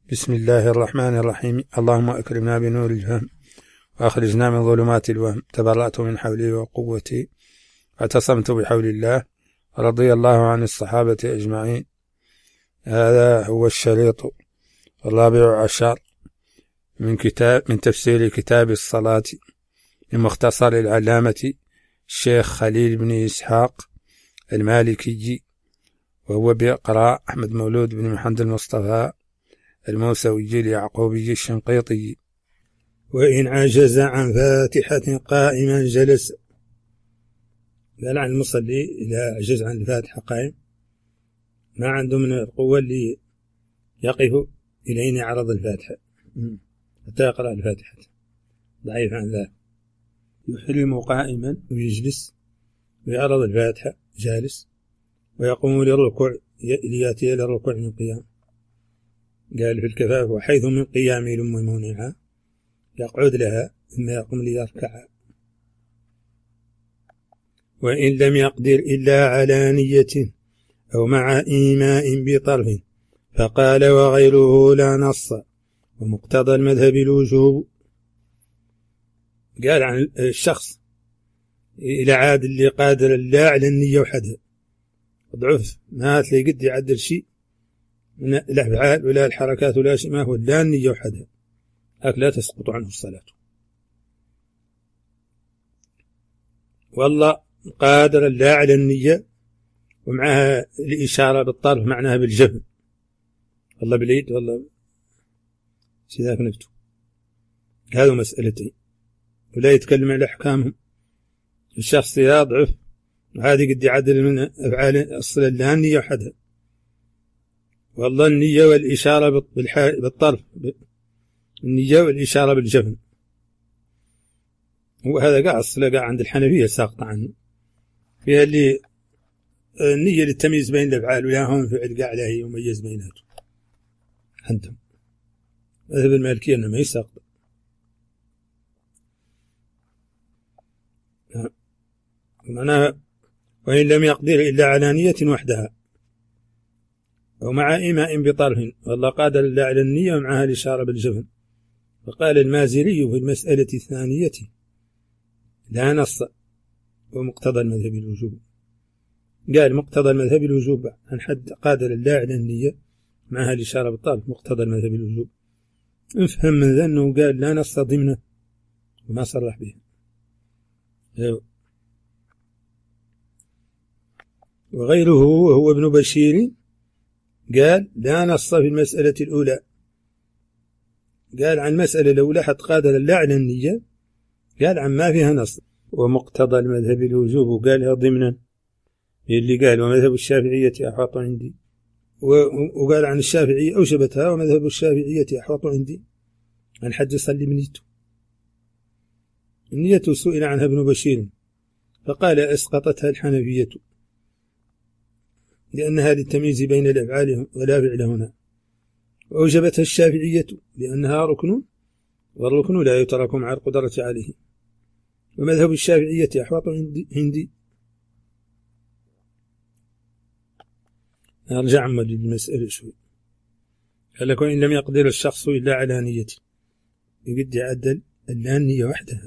بسم الله الرحمن الرحيم. اللهم أكرمنا بنور الفهم وأخرجنا من ظلمات الوهم. تبرأت من حولي وقوتي واعتصمت بحول الله. رضي الله عن الصحابة أجمعين. هذا هو الشريط الرابع عشر من تفسير كتاب الصلاة لمختصر العلامة الشيخ خليل بن إسحاق المالكي، وهو بإقراء أحمد مولود بن محمد المصطفى الموسوي اليعقوبي الشنقيطي. وإن عجز عن فاتحة قائما جلس. قال عن المصلي إذا عجز عن الفاتحة قائم ما عنده من القوة اللي يقف إلى عرض الفاتحة حتى يقرأ الفاتحة، ضعيف عن ذلك، يحرم قائما ويجلس ويعرض الفاتحة جالس، ويقوم للركوع ليأتي إلى الركوع من قيام. قال في الكفاف: وحيث من قيام لم مونعها، يقعد لها ثم يقوم ليركع. وإن لم يقدر إلا على نية أو مع إيماء بطرف فقال وغيره لا نص، ومقتضى المذهب الوجوب. قال عن الشخص إلى عاد اللي قادر لا على النية وحدها، ضعف ما تلاقي قد يعدل شيء من الأفعال ولا الحركات ولا شيء، ما هو لا النية وحدها، هك لا تسقط عنه الصلاة. والله قادر لا على النية ومعها الإشارة بالطرف معناها بالجفن، والله باليد والله سيذاك نكتو. هذا مسألتين ولا يتكلم على أحكامهم. الشخص يضعف وهذه قد يعدل من أفعال الصلاة لا النية وحدها، والله النية والإشارة بالطرف، النية والإشارة بالجفن. وهذا قاع الصلاة قاع عند الحنفية ساقط عنه، فيها اللي النية للتمييز بين الأفعال ولا هم فعل قاع لا هي يميز بيناتهم عندهم. مذهب المالكية أنه ما يساقط. معناها وإن لم يقدر إلا على نية وحدها ومع إيماء بطرف، والله قادر إلا على النية ومعها الإشارة بالجفن. فقال المازري في المسألة الثانية لا نص، ومقتضى المذهب الوجوب. قال مقتضى المذهب الوجوب عن حد قادر إلا على النية معها الإشارة بالطرف، مقتضى المذهب الوجوب. نفهم من ذا أنه قال لا نص ضمنه وما صرح به. وغيره وهو ابن بشير قال لا نص في المسألة الأولى. قال عن المسألة الأولى حتى قادر لا على النية، قال عن ما فيها نص. ومقتضى المذهب الوجوب قالها ضمنا اللي قال ومذهب الشافعية أحوط عندي، وقال عن الشافعية أوجبتها ومذهب الشافعية أحوط عندي عن حد يصلي بنيته. النية سئل عنها ابن بشير فقال أسقطتها الحنفية لأنها للتمييز بين الأفعال ولا فعل هنا، وأوجبتها الشافعية لأنها ركن، والركن لا يترك مع القدرة عليه، ومذهب الشافعية أحوط عندي. أرجع عمد المسألة شوي. قال لك وإن لم يقدر الشخص إلا على نيته، يقد يعدل إلا النية وحدها،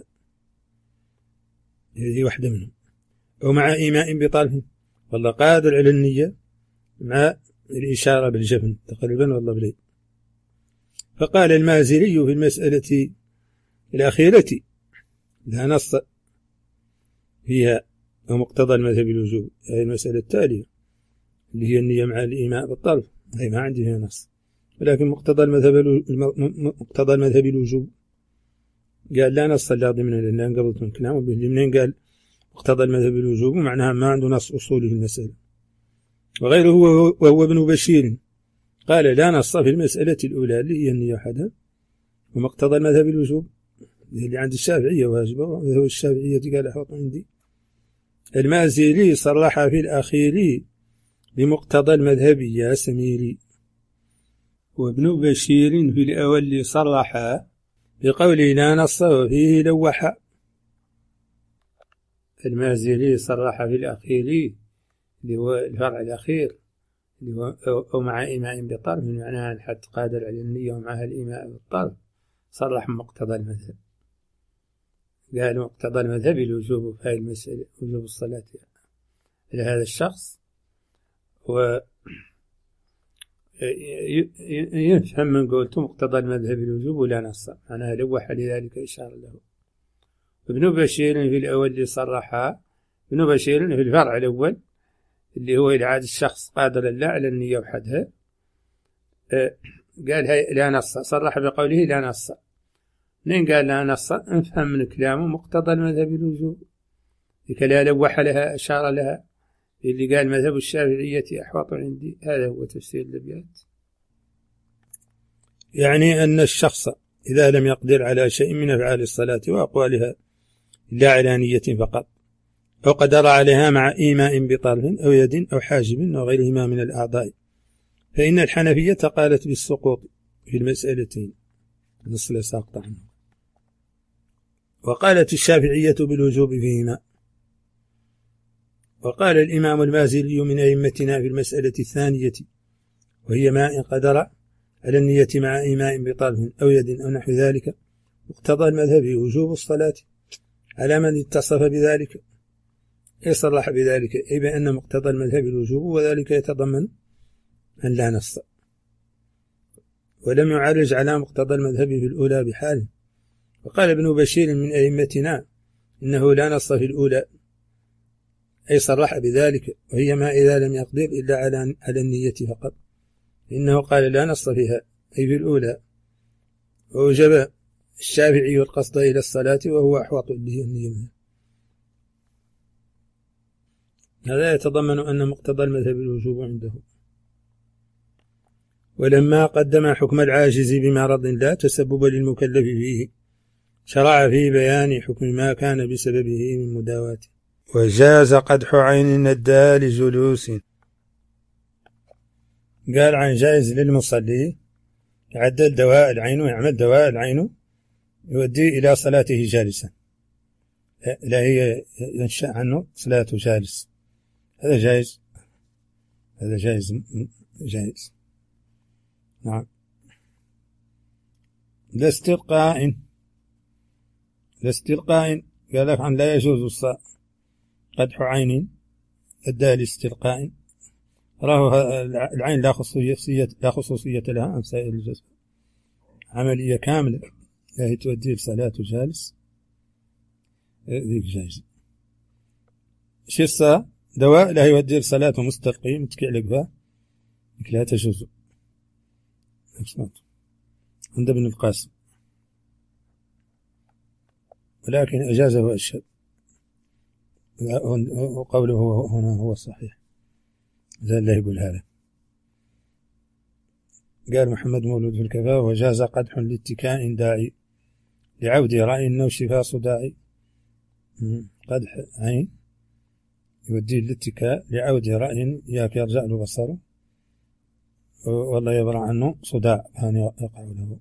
هذه واحدة منهم، ومع إيماء بطرف، والله قادر على النية مع الإشارة بالجفن تقريبا والله بليد. فقال المازري في المسألة الأخيرة لا نص فيها ومقتضى المذهب الوجوب، هذه المسألة التالية اللي هي النية مع الإيماء بالطرف، هي ما عندي فيها نص، ولكن مقتضى المذهب الوجوب قال لا نص لا ضمن، لأن قبلت من كلامه منين قال مقتضى المذهب الوجوب معناها ما عنده نص أصولي في المسألة. وغيره وهو ابن بشير قال لا نص في المسألة الأولى اللي هي النية وحدها ومقتضى المذهب الوجوب اللي عند الشافعية واجبة، ومذهب الشافعية قال أحوط عندي. المازري صرح في الأخير بمقتضى المذهب يا سميري، وابن بشير في الأول صرح بقوله لا نص وفيه لوح. المازري صرح في الأخير اللي هو الفرع الأخير أو مع إيماء بطرف، معناها الحد قادر على النية ومعها الإيماء بالطرف، صرح مقتضى المذهب. قال مقتضى المذهب الوجوب في هذه المسألة، وجوب الصلاة لهذا الشخص. ويفهم من قولته مقتضى المذهب الوجوب ولا نص، معناها لوح لذلك إشارة له. ابن بشير في الأول اللي صرحها، ابن بشير في الفرع الأول اللي هو إعادة الشخص قادر الله على النية وحدها، قال هي لا نص، صرح بقوله لا نص. منين قال لا نص؟ نفهم من كلامه مقتضى المذهب الوجوب، ذيك لا لوح لها أشار لها، اللي قال مذهب الشافعية أحوط عندي. هذا هو تفسير الأبيات. يعني أن الشخص إذا لم يقدر على شيء من أفعال الصلاة وأقوالها إلا على نية فقط، أو قدر عليها مع إيماء بطرف أو يد أو حاجب وغيرهما من الأعضاء، فإن الحنفية قالت بالسقوط في المسألتين، نص لا ساقط عنه، وقالت الشافعية بالوجوب فيهما. وقال الإمام المازلي من أئمتنا في المسألة الثانية، وهي ما إن قدر على النية مع إيماء بطرف أو يد أو نحو ذلك، مقتضى المذهب وجوب الصلاة على من اتصف بذلك، يصرح بذلك، أي بأن مقتضى المذهب الوجوب، وذلك يتضمن أن لا نص، ولم يعرج على مقتضى المذهب في الأولى بحال. وقال ابن بشير من أئمتنا إنه لا نص في الأولى، أي صرح بذلك، وهي ما إذا لم يقدر إلا على النية فقط، إنه قال لا نص فيها، أي في الأولى. ووجب الشافعي القصد إلى الصلاة وهو أحوط به النية. هذا يتضمن أن مقتضى المذهب الوجوب عنده. ولما قدم حكم العاجز بمرض لا تسبب للمكلف فيه، شرع في بيان حكم ما كان بسببه من مداواته. وجاز قدح عين ندى لجلوس، قال عن جائز للمصلي يعدل دواء العين ويعمل دواء العين يؤدي إلى صلاته جالسا، لا هي ينشأ عنه صلاته جالس، هذا جائز، هذا جائز. نعم. لاستلقاء قال لك عن لا يجوز قدح عين أدى لاستلقاء، راه العين لا خصوصية لها عن سائر الجسد، عملية كاملة لا تؤدي لصلاة جالس، ذيك جائز. شصة دواء لا يؤدي لصلاة مستلقي متكئ لقفاه، لا تجوز. عند ابن القاسم، ولكن أجازه الشاب، وقوله هنا هو الصحيح، زال لا يقول هذا. قال محمد مولود في الكفاء وجاز قدح لاتكاء داعي لعود رأي أنه شفاء صداعي. قدح عين يوديه الاتكاء لعود رأي ياك يرجع له بصره والله يبرع عنه صداع كان يقع له.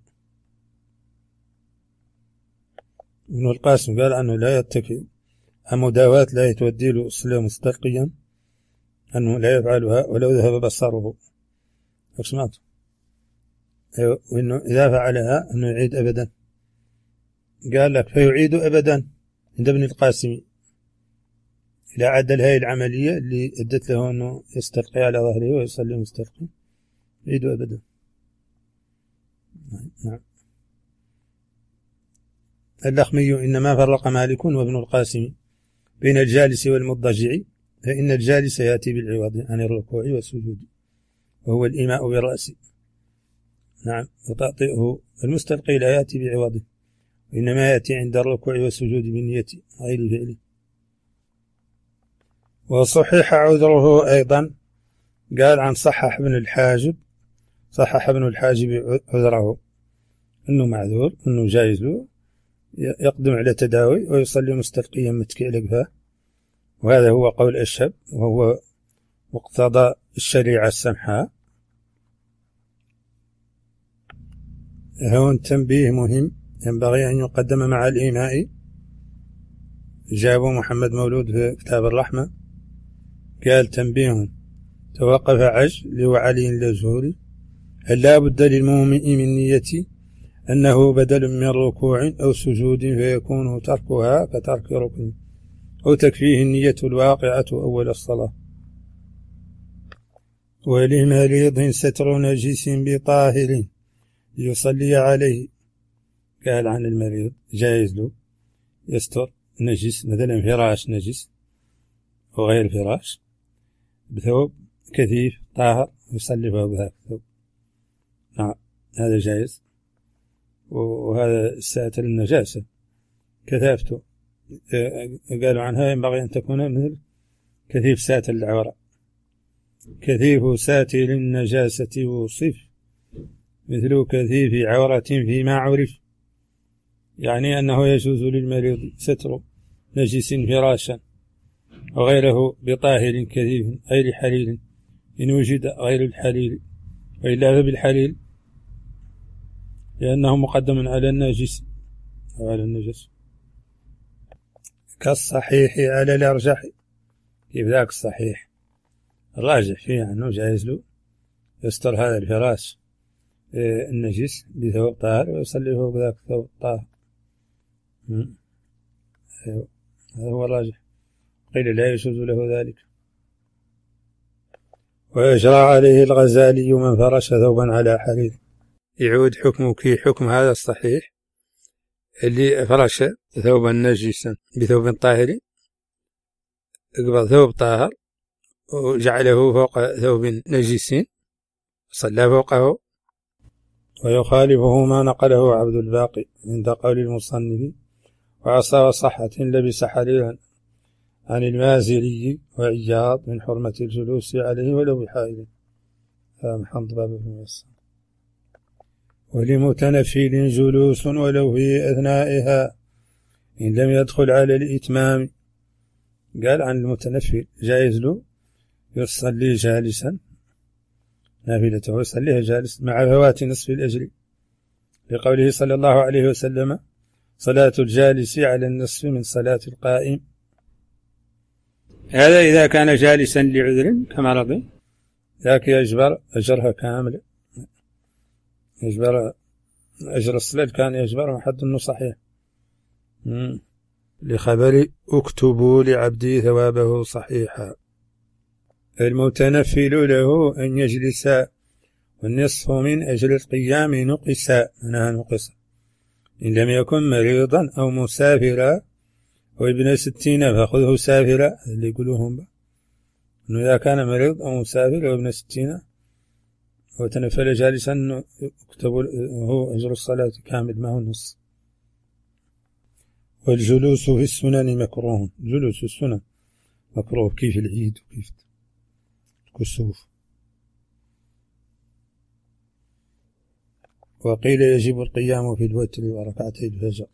ابن القاسم قال أنه لا يتكئ، المداواة لا يتودي له الصلاة مستلقيا، أنه لا يفعلها ولو ذهب بصره. سمعت؟ وإنه إذا فعلها أنه يعيد أبدا. قال لك فيعيد أبدا عند ابن القاسم إذا عدل هذه العملية اللي أدت له أنه يستلقي على ظهره ويصلي مستلقي، يعيد أبدا. نعم. اللخمي إنما فرق مالك وابن القاسم بين الجالس والمضجع، فإن الجالس يأتي بالعوض عن الركوع والسجود وهو الإيماء بالرأس. نعم. وتعطئه المستلقي لا يأتي بعوضه، وإنما يأتي عند الركوع والسجود بالنية غير الفعل. وصحح عذره أيضا، قال عن صحح ابن الحاجب عذره أنه معذور، أنه جائز له يقدم على تداوي ويصلي مستلقيا متكئ لقفاه، وهذا هو قول الشاب، وهو مقتضى الشريعة السمحاء. هون تنبيه مهم ينبغي أن يقدم مع الإيماء، جابوا محمد مولود في كتاب الرحمة، قال تنبيه توقف عجل وعلي الجهري هل لا بد للمؤمن من نية أنه بدل من ركوع أو سجود فيكون تركها كترك ركن أو تكفيه النية الواقعة أول الصلاة. ولمريض ستر نجس بطاهر ليصلي عليه، قال عن المريض جائز له يستر نجس مثلا فراش نجس وغير فراش بثوب كثيف طاهر يصلي فوق ذاك الثوب، نعم هذا جائز. وهذا ساتر النجاسة كثافته قالوا عنها ينبغي أن تكون مثل كثيف ساتر العورة. كثيف ساتر النجاسة وصف مثل كثيف عورة فيما عرف، يعني أنه يجوز للمريض ستر نجس فراشا وغيره بطاهر كثيف غير حليل إن وجد غير الحليل، وإلا فبالحليل لأنه مقدم على النجس أو على النجس. كالصحيح على الأرجح، كيف ذاك الصحيح الراجح فيه أنه جائز له يستر هذا الفراش النجس بثوب طاهر ويصلي فوق ذاك الثوب طاهر، هذا هو الراجح، قيل لا يجوز له ذلك. ويجرى عليه الغزالي من فرش ثوبا على حرير، يعود حكمه كي حكم هذا الصحيح اللي فرش ثوبا نجسا بثوب طاهر، اقبض ثوب طاهر وجعله فوق ثوب نجس صلى فوقه. ويخالفه ما نقله عبد الباقي عند قول المصنف وعصى وصحة لبس حريرا عن المازري وعياض من حرمة الجلوس عليه ولو بحائل محمد باب بن ميسر. ولمتنفل جلوس ولو في أثنائها إن لم يدخل على الإتمام، قال عن المتنفل جائز له يصلي جالسا نافلته يصليها جالس مع فوات نصف الأجر، لقوله صلى الله عليه وسلم صلاة الجالس على النصف من صلاة القائم. هذا إذا كان جالسا لعذر كمرض ذاك يجبر أجرها كاملة، يجبر أجر الصلاة كان يجبر حد أنه صحيح. لخبر اكتبوا لعبدي ثوابه صحيحا. المتنفل له أن يجلس والنصف من أجل القيام نقص منها نقص إن لم يكن مريضا أو مسافرا وابن 60 فأخذه سافرا، اللي يقولوهم أنه إذا كان مريض أو مسافر وابن 60 وتنفل جالسا يكتب هو أجر الصلاة كامل ما هو النص. والجلوس في السنن مكروه، جلوس السنن مكروه كيف العيد وكيف الكسوف. وقيل يجب القيام في الوتر وركعتي الفجر.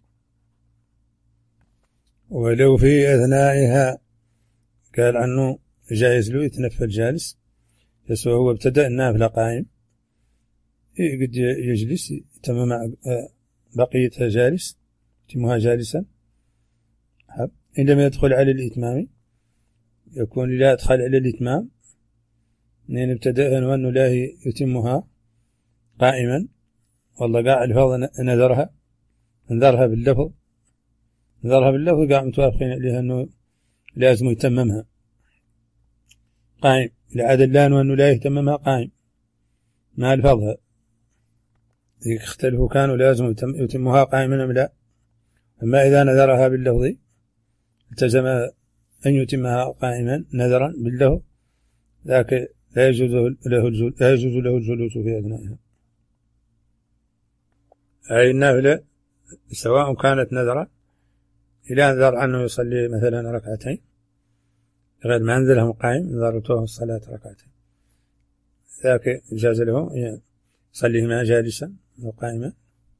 ولو في أثنائها قال عنه جائز له يتنفل جالس، يسوى هو ابتدأ النافلة قائم قد يجلس يتمم بقيتها جالس يتمها جالسا. إن لم يدخل على الإتمام يكون لا يدخل على الإتمام إن ابتدأ وأنه لا يتمها قائما، والله قاع الفاظ نذرها باللفظ قاع متوافقين عليها أنه لازم يتممها قائم، لعادة اللان وأنه لا يتممها قائم ما الفاظها اختلفوا كانوا لازم يتمها قائما أم لا. أما إذا نذرها باللفظ التزم أن يتمها قائما نذرا باللفظ ذاك لا يجوز له الجلوس في أثنائها. أي النافلة سواء كانت نذرا إلى أنذر عنه يصلي مثلا ركعتين غير ما أنزلهم قائم نذرته الصلاة ركعتين ذاك جاز له يصليهما جالسا أو قائما.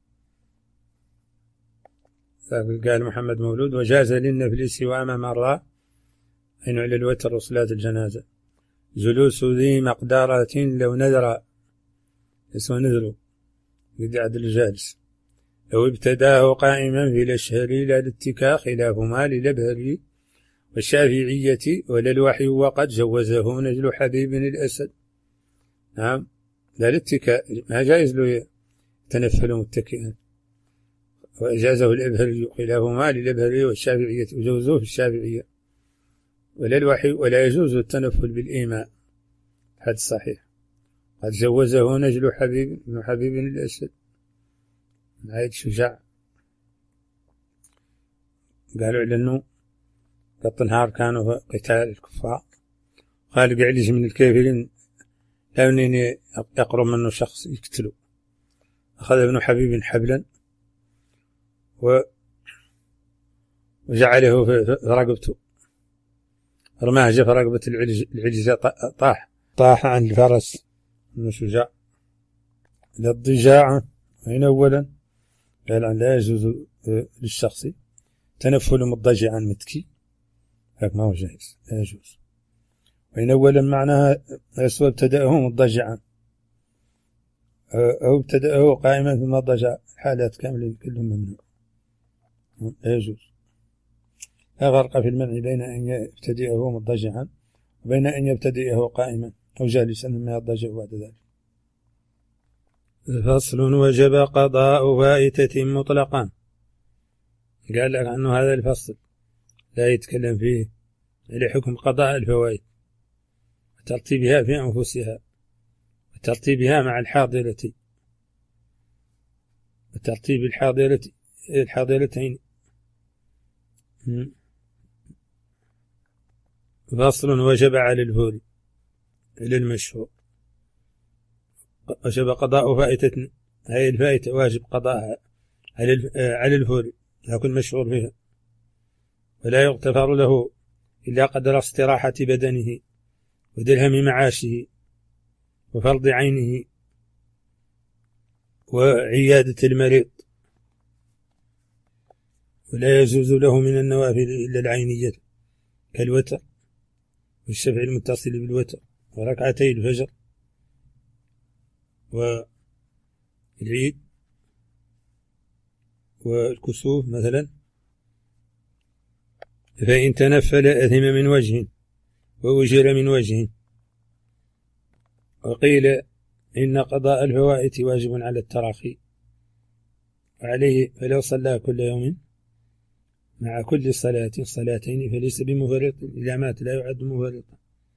ذاك قال محمد مولود وجاز للنفل سوى ما مر أين على الوتر وصلاة الجنازة جلوس ذي مقدارة لو نذر اسمه نذر قد عدل الجالس لو ابتداه قائما في الأشهر لا الاتكاء خلاف ما للبهري والشافعية ولا الوحي وقد جوزه نجل حبيب الأسد. نعم، لا الاتكاء، ما جائز له يتنفل متكئا، وأجازه الأبهري، خلافهما للأبهري والشافعية، وجوزوه في الشافعية. ولا الوحي ولا يجوز التنفل بالإيماء، هذا صحيح، قد جوزه نجل حبيب بن حبيب الأسد عيد شجاع، قالوا لأنه قط نهار كانوا في قتال الكفار، قال قعلج من الكافرين لا أنني يقرب منه شخص يقتله. أخذ ابن حبيب حبلا وجعله في رقبته، رماه جف رقبة العجزة، طاح عن الفرس من شجاع. للضجاع هنا أولا قال أن لا يجوز للشخص تنفل مضجعا متكي، هذا ما هو جائز، لا يجوز. وإن أولا معناها سواء ابتدأه مضجعا أو ابتدأه قائما ثم ضجع، حالات كاملة كلهم ممنوع، لا يجوز. لا فرق في المنع بين أن يبتدئه مضجعا وبين أن يبتدئه قائما أو جالسا ثم يضجع بعد ذلك. فصل: وجب قضاء فائتة مطلقا. قال لك عنه هذا الفصل لا يتكلم فيه لحكم قضاء الفوائد وترتيبها في أنفسها وترتيبها مع الحاضرة وترتيب الحاضرتين. فصل: وجب على الفور إلى المشهور. وجب قضاء فائتة، هذه الفائتة واجب قضاءها على الفور، لكن مشهور فيها، ولا يغتفر له إلا قدر استراحة بدنه ودرهم معاشه وفرض عينه وعيادة المريض. ولا يجوز له من النوافل إلا العينية كالوتر والشفع المتصل بالوتر وركعتي الفجر والعيد والكسوف مثلا. فإن تنفل أثم من وجه ووجر من وجه. وقيل إن قضاء الفوائت واجب على التراخي وعليه، فلو صلى كل يوم مع كل صلاة صلاتين فليس بمفرط، إذا مات لا يعد مفرطا.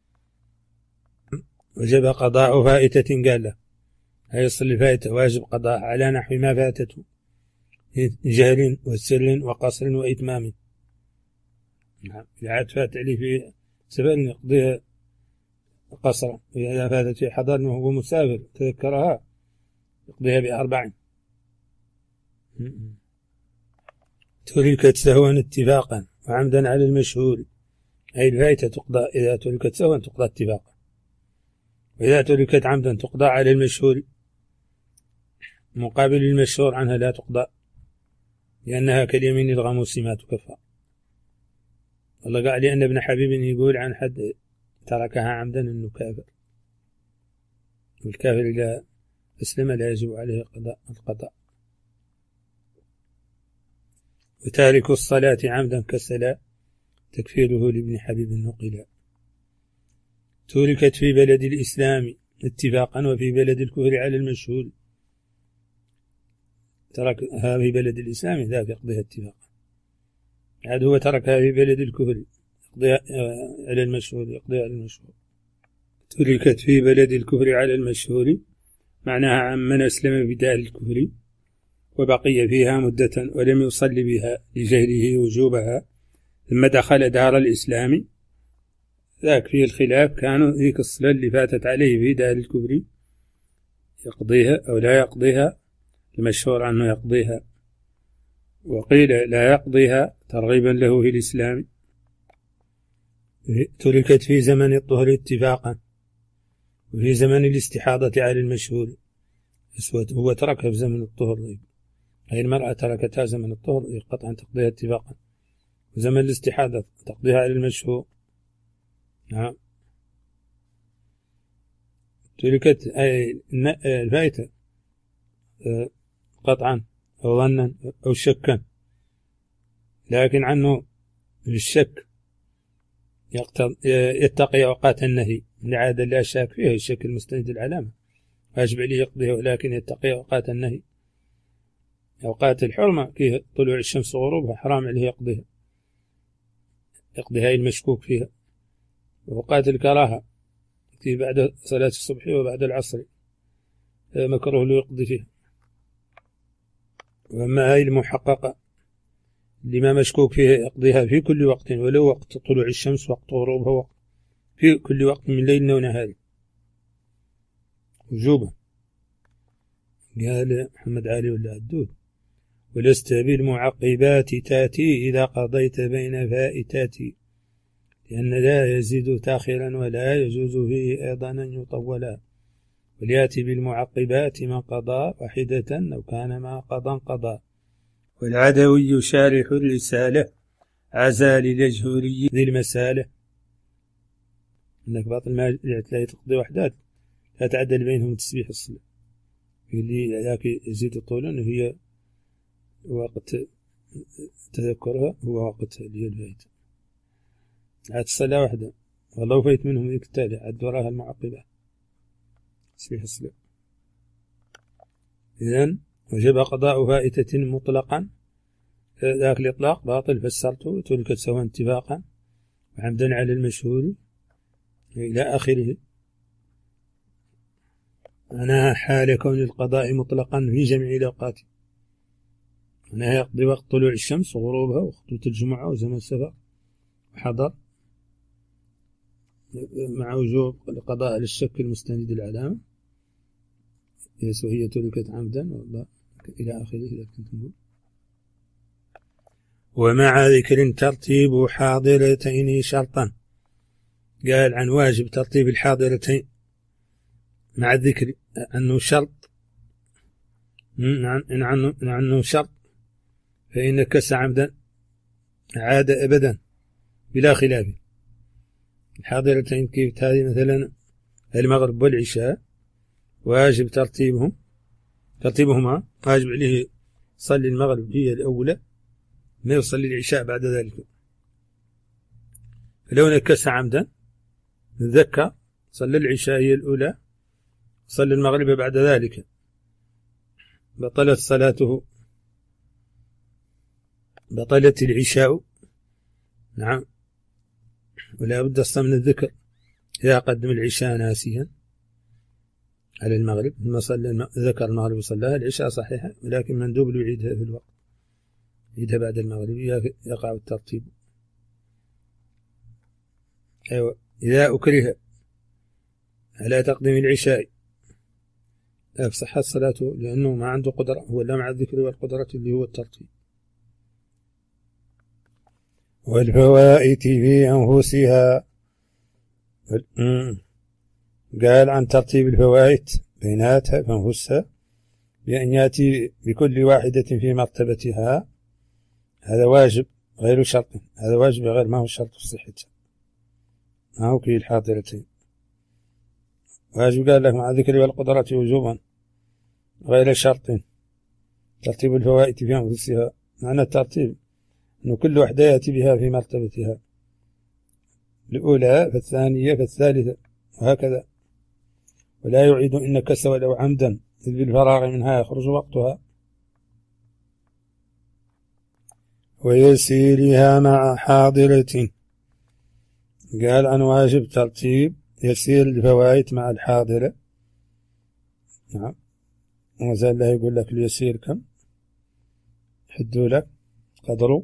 وجب قضاء فائتة، قال له هيصل الفائتة واجب قضاء على نحو ما فاتته جهل وسر وقصر وإتمام. إذا عاد فات عليه في سفر يقضيها قصرا، وإذا فاتت في حضر وهو مسافر تذكرها يقضيها بأربع. تركت سهوا اتفاقا وعمدا على المشهور، أي الفائتة تقضى إذا تركت سهوا تقضى اتفاقا، وإذا تركت عمدا تقضى على المشهور، مقابل المشهور عنها لا تقضى، لأنها كاليمين الغموس ما تكفى. الله قال لأن ابن حبيب يقول عن حد تركها عمدا أنه كافر، والكافر إذا أسلم لا يجب عليه القضاء. وتارك الصلاة عمدا كالصلاة تكفيره لابن حبيب النقلاء. تركت في بلد الإسلام اتفاقا وفي بلد الكفر على المشهور. تركها في بلد الإسلام ذاك يقضيها اتفاقا، عاد هو تركها في بلد الكفر يقضيها على المشهور، يقضيها على المشهور. تركت في بلد الكفر على المشهور معناها عمن أسلم بدار الكفر وبقي فيها مدة ولم يصلي بها لجهله وجوبها، ثم دخل دار الإسلام، ذاك فيه الخلاف، كانوا ذيك الصلاة اللي فاتت عليه في دار الكفر يقضيها أو لا يقضيها، المشهور عنه يقضيها، وقيل لا يقضيها ترغيبا له في الإسلام. تركت في زمن الطهر اتفاقا وفي زمن الاستحاضة على المشهور. هو تركها في زمن الطهر، هذه المرأة تركتها زمن الطهر قطعا تقضيها اتفاقا، وزمن الاستحاضة تقضيها على المشهور. نعم. تركت الفائتة قطعا أو ظنا أو شكا، لكن عنه الشك يتقي أوقات النهي لعادة لا شك فيها الشكل مستند العلامة، واجب عليه يقضيها، ولكن يتقي أوقات النهي. أوقات الحرمة كي طلوع الشمس وغروبها حرام عليه يقضيها المشكوك فيها. وأوقات الكراهة كي بعد صلاة الصبح وبعد العصر مكروه له يقضي فيها. وأما هاي المحققة لما مشكوك فيها يقضيها في كل وقت، ولو وقت طلوع الشمس وقت غروبها، وقت في كل وقت من ليل ونهار وجوبا. قال محمد علي ولا عدود: ولست بالمعقبات تاتي إذا قضيت بين فائتاتي، لأن لا يزيد تاخرا ولا يجوز فيه أيضا أن يطولا، وليأتي بالمعقبات من قضى واحدة لو كان ما قضى. والعدوي شارح الرسالة عزال للجهوري ذي المسالة. انك باطل ما تلاقي تقضي وحدات لا تعدل بينهم تسبيح الصلاة اللي ذاك يزيد طولا، هي وقت تذكرها هو وقت اللي الفايت عاد الصلاة واحدة، ولو فايت منهم ذيك التالي عاد وراها المعقبة تسبيح الصلاة. إذن وجب قضاء فائتة مطلقا، ذاك الإطلاق باطل فسرته تلك سواء اتفاقا وعمدا على المشهور إلى آخره. أنا حال كون القضاء مطلقا في جميع الأوقات، أنا يقضي وقت طلوع الشمس وغروبها وخطوة الجمعة وزمن السفر وحضر، مع وجوب القضاء على الشك المستند العلامة وهي تركت عمدا إلى آخره إذا كنت نقول. ومع ذكر ترتيب حاضرتين شرطا، قال عن واجب ترتيب الحاضرتين مع الذكر أنه شرط، عنه شرط، فإن كس عمدا عاد أبدا بلا خلاف. الحاضرتين كيف هذه مثلا المغرب والعشاء واجب ترتيبهما، واجب عليه صلي المغرب هي الأولى ما يصلي العشاء بعد ذلك. فلو نكس عمدا نذكر صلى العشاء هي الأولى صلى المغرب بعد ذلك بطلت صلاته، بطلت العشاء. نعم، ولا بد أصلا من الذكر إذا قدم العشاء ناسيا على المغرب، ثم صلى ذكر المغرب وصلاها العشاء صحيحة، ولكن مندوب له يعيدها في الوقت، يعيدها بعد المغرب يقع الترتيب. أيوة، إذا أكره على تقديم العشاء صحت صلاته لأنه ما عنده قدرة، هو لا مع الذكر والقدرة اللي هو الترتيب. والفوائت في أنفسها، قال عن ترتيب الفوائت بيناتها فانفسها بأن يأتي بكل واحدة في مرتبتها، هذا واجب غير شرط، هذا واجب غير ما هو شرط في صحتها، ما هو كي الحاضرتين. واجب قال لك مع الذكر والقدرة وجوبا غير شرط. ترتيب الفوائت في أنفسها معنى الترتيب أنه كل واحدة يأتي بها في مرتبتها، الأولى فالثانية فالثالثة وهكذا، ولا يعيد إن كس ولو عمدا إذ بالفراغ منها يخرج وقتها. ويسيرها مع حاضرة، قال عن واجب ترتيب يسير الفوائت مع الحاضرة. نعم، وزال لا يقول لك اليسير كم حدوا لك قدره،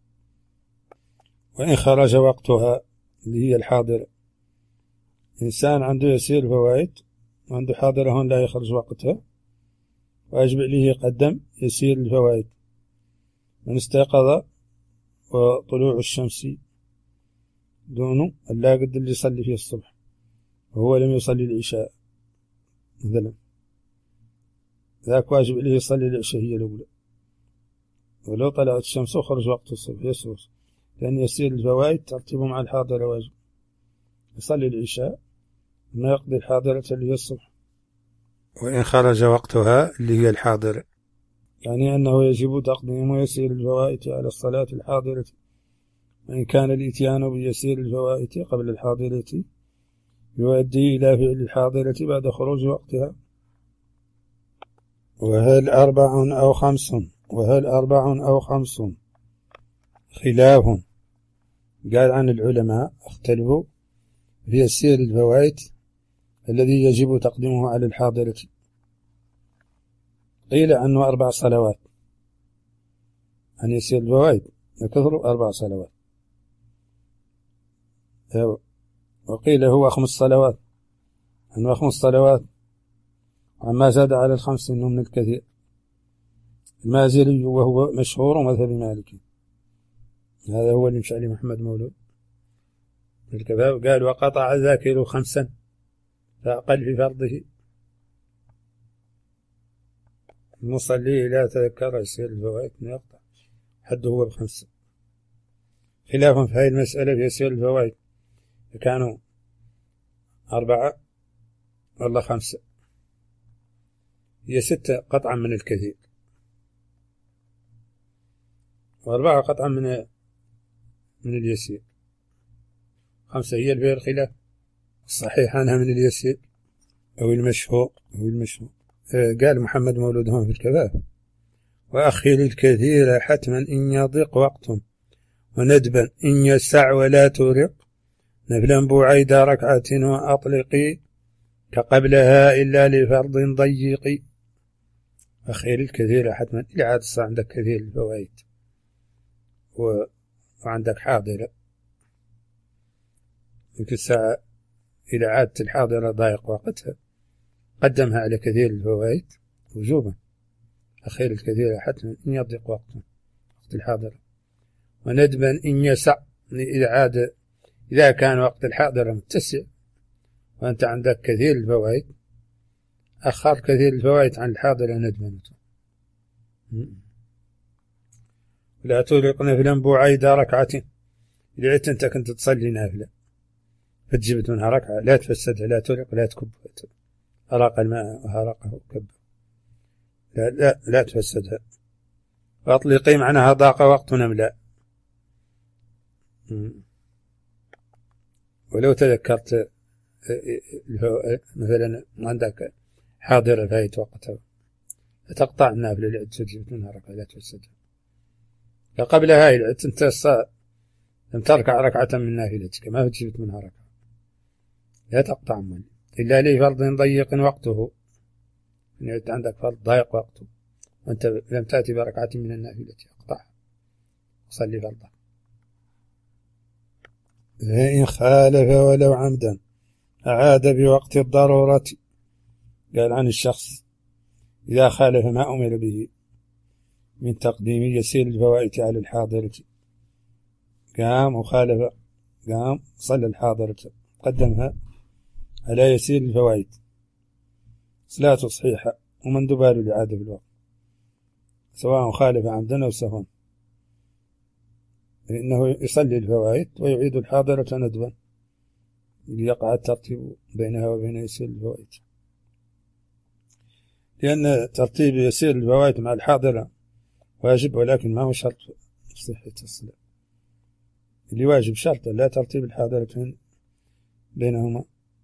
وإن خرج وقتها اللي هي الحاضرة. إنسان عنده يسير الفوائت وعنده حاضرة هون لا يخرج وقتها، واجب عليه يقدم يسير الفوائت. من استيقظ وطلوع الشمس دونه ألا قد اللي يصلي فيه الصبح وهو لم يصلي العشاء مثلا، ذاك واجب عليه يصلي العشاء هي الأولى، ولو طلعت الشمس وخرج وقت الصبح يسوس، لأن يسير الفوائت ترتيبه مع الحاضرة واجب، يصلي العشاء ما يقضي الحاضرة اللي هي الصبح، وإن خرج وقتها اللي هي الحاضرة، يعني أنه يجب تقديم يسير الفوائت على الصلاة الحاضرة وإن كان الإتيان بيسير الفوائت قبل الحاضرة يؤدي إلى فعل الحاضرة بعد خروج وقتها. وهل 4 أو 5 خلاف. قال عن العلماء اختلفوا في يسير الفوائت الذي يجب تقديمه على الحاضرة. قيل عنه 4 صلوات، عن يسير الفوائت يكثر 4 صلوات، وقيل هو 5 صلوات، عنه 5 صلوات، وعما زاد على ال5 إنه من الكثير. المازري وهو مشهور مذهب مالك، هذا هو اللي مشى عليه محمد مولود الكباب. قال وقطع ذاكر 5 فأقل في فرضه. المصلي لا تذكر يسير الفوائت يقطع حده هو ب5. خلاف في هذه المسألة في يسير الفوائت، كانوا 4 ولا 5. هي 6 قطعا من الكثير، و4 قطعا من اليسير. 5 هي اللي فيها الخلاف. الصحيح عنها من اليسير أو المشهور. قال محمد مولود هون في الكباب وأخر الكثير حتما إن يضيق وقت، وندبا إن يسع ولا ترق، نفلا بعيد ركعة وأطلقي، كقبلها إلا لفرض ضيق. أخير الكثير حتما إلى عاد صار عندك كثير الفوائد وعندك حاضرة، يمكن الساعة إلى عادة الحاضرة ضايق وقتها قدمها على كثير الفوائد وجوبا. أخير الكثير حتما إن يضيق وقت الحاضرة، وندبا إن يسع إذا كان وقت الحاضرة متسع وأنت عندك كثير الفوائد، أخر كثير الفوائد عن الحاضرة ندبا. لا تطلق نفلا بعيد ركعة. إذا أنت كنت تصلي نافلة فتجبت منها ركعة لا تفسدها، لا تطلق لا تكب، أراق الماء وهرقه وكب، لا تفسدها. وأطلقي معناها ضاق وقت نملا. ولو تذكرت مثلا عندك حاضرة فايت وقتها فتقطع النافلة اللي تجبت منها ركعة لا تفسدها. فقبل هاي أنت لم تركع ركعة من نافلتك ما تجبت منها ركعة لا تقطع من إلا لي فرض ضيق وقته، يعني عندك فرض ضيق وقته وأنت لم تأتي بركعة من النافلة أقطعها وصلي فرضها. فإن خالف ولو عمدا أعاد بوقت الضرورة. قال عن الشخص إذا خالف ما أمر به من تقديم يسير الفوائت على الحاضرة، قام صلى الحاضرة قدمها على يسير الفوائد، صلاة صحيحة ومندوبة للإعادة بالوقت، سواء خالف عمدا أو سهوا، فإنه يصلي الفوائد ويعيد الحاضرة ندبا ليقع الترتيب بينها وبين يسير الفوائد. لأن ترتيب يسير الفوائد مع الحاضرة واجب، ولكن ما هو شرط صحة الصلاة. اللي واجب شرط لا ترتيب الحاضرة بينهما.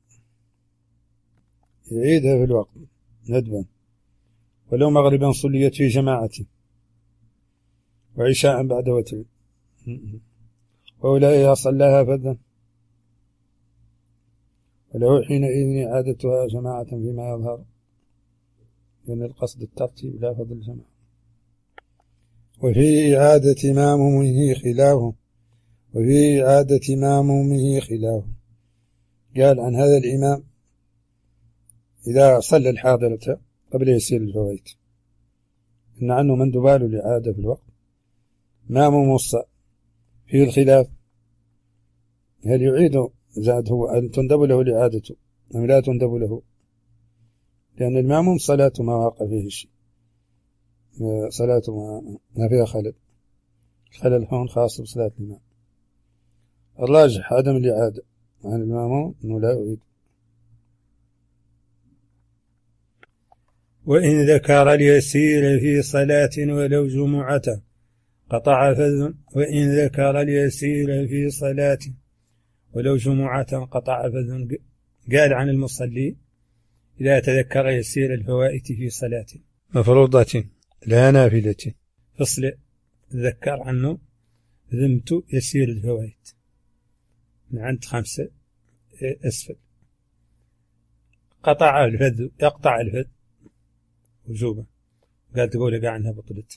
يعيدها في الوقت ندبا ولو مغربا صليت في جماعة، وعشاء بعد وتر، وأولئها صلاها فذا، ولو حينئذ إعادتها جماعة فيما يظهر، لأن القصد الترتيب لا فضل الجماعة. وفي إعادة مامومه خلاف. قال عن هذا الإمام إذا صلى الحاضرة قبل يسير الفوائد إن عنه من دبال الإعادة في الوقت. ماموم فيه الخلاف، هل يعيد زاد هو أن تندب له الإعادة أم لا تندب له، لأن الماموم صلاة ما واقع فيه شيء، صلاة ما فيها خلل هون خاص بصلاة الإمام. الراجح عدم الإعادة عن الماموم أنه لا يعيد. وإن ذكر اليسير في صلاة ولو جمعة قطع فذ وإن ذكر اليسير في صلاة ولو جمعة قطع فذ. قال عن المصلي إذا تذكر يسير الفوائد في صلاة مفروضة لا نافلة فصل تذكر عنه ذمت يسير الفوائد من عند 5 أسفل. قطع الفذ يقطع الفذ وجوبا، قال تقول عنها بطلت.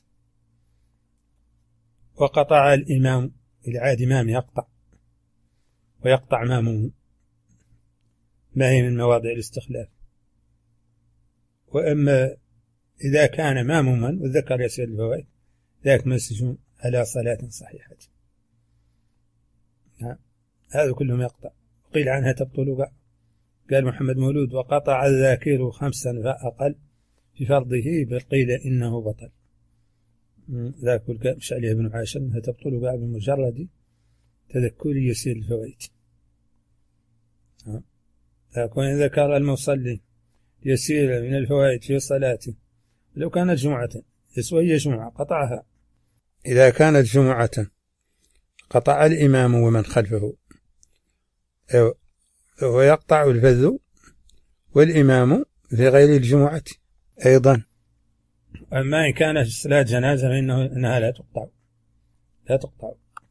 وقطع الإمام إلى عاد إمام يقطع ويقطع ماموم، ما هي من مواضع الاستخلاف. وأما إذا كان ماموما وذكر يسير الفوائد ذاك مسجون على صلاة صحيحة. هذا كلهم يقطع. قيل عنها تبطل. قال محمد مولود وقطع الذاكر 5 فأقل في فرضه بل قيل إنه بطل. ذاك مش عليه ابن عاشر أنها تبطل بمجرد تذكر يسير الفوائد. وإن ذكر المصلي يسير من الفوائد في صلاته لو كانت جمعة يسوي جمعة قطعها. إذا كانت جمعة قطع الإمام ومن خلفه ويقطع الفذ والإمام في غير الجمعة أيضا. أما إن كانت صلاة جنازة فإنها لا تقطع.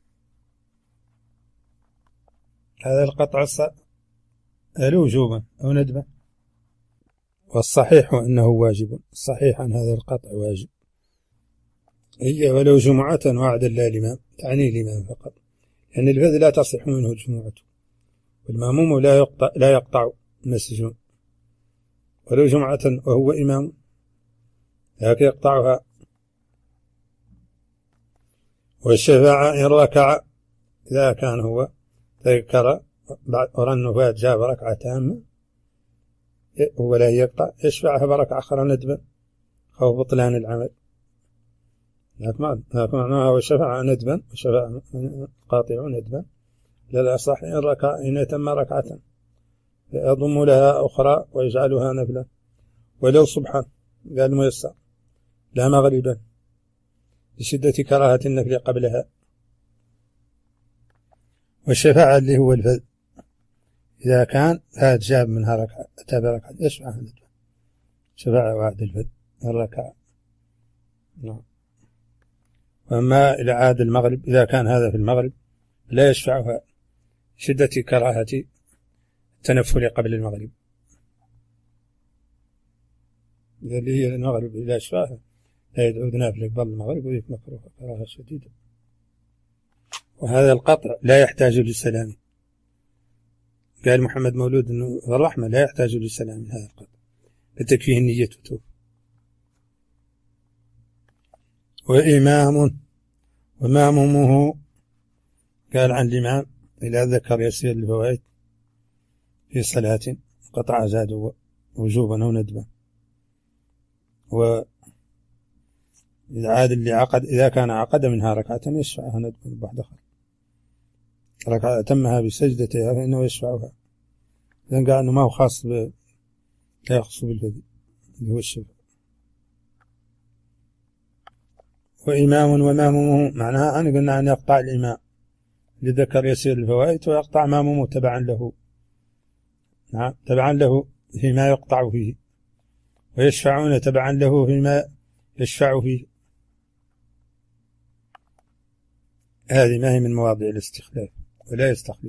هذا القطع هل وجوبا أو ندبا؟ والصحيح أنه واجب. الصحيح أن هذا القطع واجب. هي ولو جمعة وعد لا الإمام، تعني الإمام فقط، لأن الفذ لا تصح منه الجمعة والماموم لا يقطع مسجون ولو جمعة وهو إمام لكن يقطعها. والشفاعة إن ركع إذا كان هو تذكر ورنه فات جاب ركعة تامة هو لا يقطع يشفعها بركعة أخرى ندبا خوف بطلان العمل. لكن معناها والشفاعة ندبا والشفاعة قاطع ندبا لا صح إن يتم ركعة يضم لها أخرى ويجعلها نفلا ولو صبحا قال ميسر لا مغربا لشدة كراهة النفل قبلها. والشفاعة اللي هو الفذ إذا كان هذا جاب منها ركعة تابع ركعة يشفعها ندبا شفاعة واحد الفذ الركعة. نعم. وأما إلى عاد المغرب إذا كان هذا في المغرب لا يشفعها شدة كراهة التنفل قبل المغرب، اللي هي المغرب إذا يشفعها لا يدعو نافلة قبل المغرب وذيك مكروه كراهة شديدة. وهذا القطع لا يحتاج للسلام. قال محمد مولود أنه الرحمة لا يحتاج للسلام من هذا القطع فتكفيه النية وتوب. وإمام ومامومه قال عن الإمام إذا ذكر يسير الفوائد في صلاة قطع زاد وجوبا أو ندبا. وإذا عاد اللي عقد إذا كان عقد منها ركعة يشفعها ندبا بعد آخر ركعة تمها بسجدتها فإنه يشفعها. إذن قال أنه ما هو خاص لا يخص بالفذ اللي هو الشفع. وإمام ومامومه معناها أن قلنا أن يقطع الإمام لذكر يسير الفوائد ويقطع مامومه تبعا له. نعم تبعا له فيما يقطع فيه ويشفعون تبعا له فيما يشفع فيه. هذه ما هي من مواضع الاستخلاف ولا يستخلف.